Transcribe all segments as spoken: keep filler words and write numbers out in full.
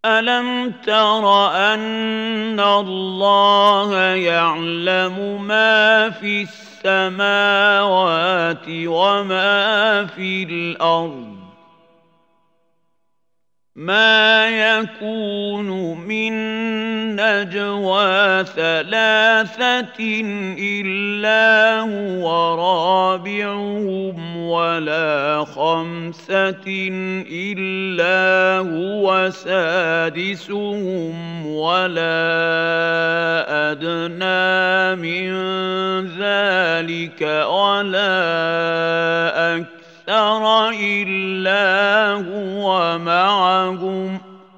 ألم تر أن الله يعلم ما في السماوات وما في الأرض ما يكون من نجوى ثلاثة إلا هو رابعهم ولا خمسة إلا هو سادسهم ولا أدنى من ذلك ولا أكثر إلا هو معهم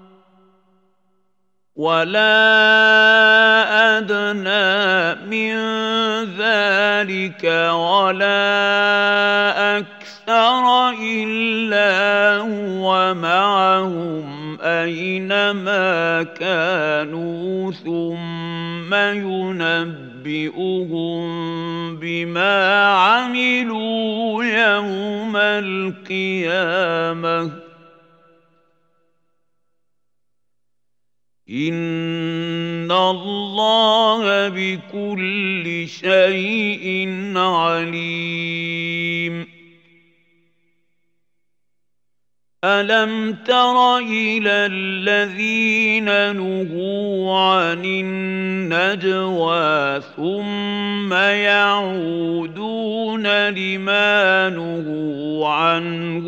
ولا أدنى من ذلك ولا أكثر إلا هو معهم أينما كانوا ثم ينبئهم بما عملوا يوم القيامة إن الله بكل شيء عليم. ألم تر إلى الذين نهوا عن النجوى ثم يعودون لما نهوا عنه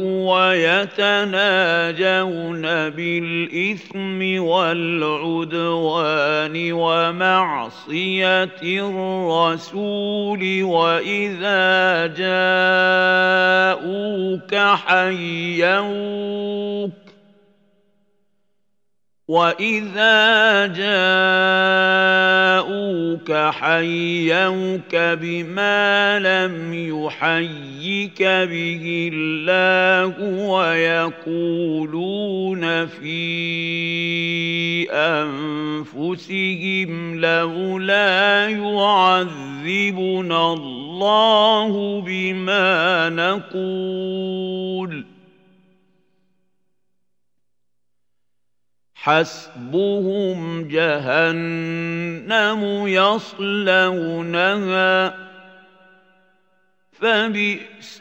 ويتناجون بالإثم والعدوان ومعصية الرسول وإذا جاءوك حيوك وَإِذَا جَاءُوكَ حَيَّوْكَ بِمَا لَمْ يُحَيِّكَ بِهِ اللَّهُ وَيَقُولُونَ فِي أَنفُسِهِمْ لَوْلَا يُعَذِّبُنَا اللَّهُ بِمَا نَقُولُ حسبهم جهنم يصلونها فبئس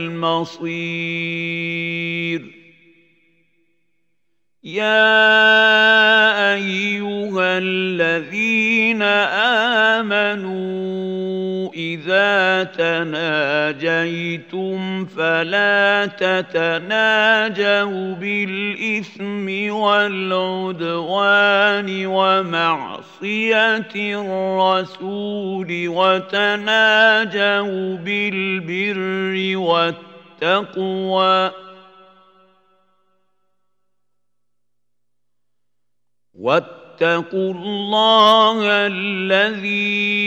المصير. يا أيها الذين آمنوا إذا تناجيتم فلا تتناجوا بالإثم والعدوان ومعصية الرسول وتناجوا بالبر والتقوى واتقوا الله الذي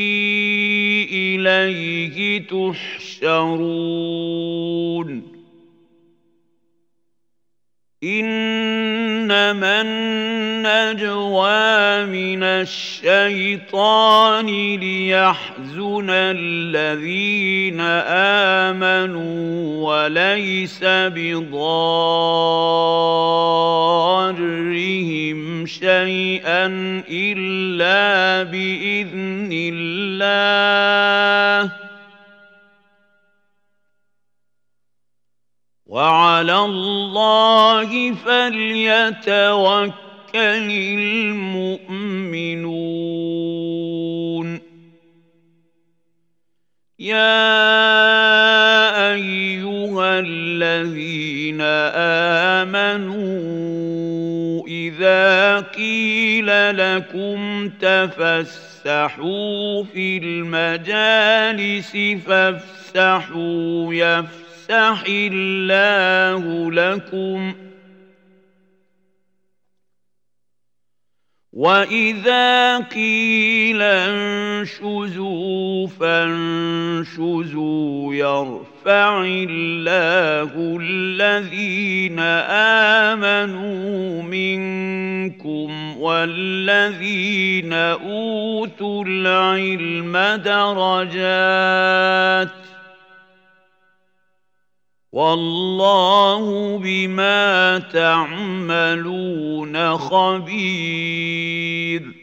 إليه تحشرون. إنما النجوى من الشيطان ليحزن الذين آمنوا وليس بضارهم شيئا إلا بإذن الله وعلى الله فليتوكل المؤمنون. يا أيها الذين آمنوا إذا قيل لكم تفسحوا في المجالس فافسحوا يفسحوا يفسح الله لكم وإذا قيل انشزوا فانشزوا يرفع الله الذين آمنوا منكم والذين أوتوا العلم درجات والله بما تعملون خبير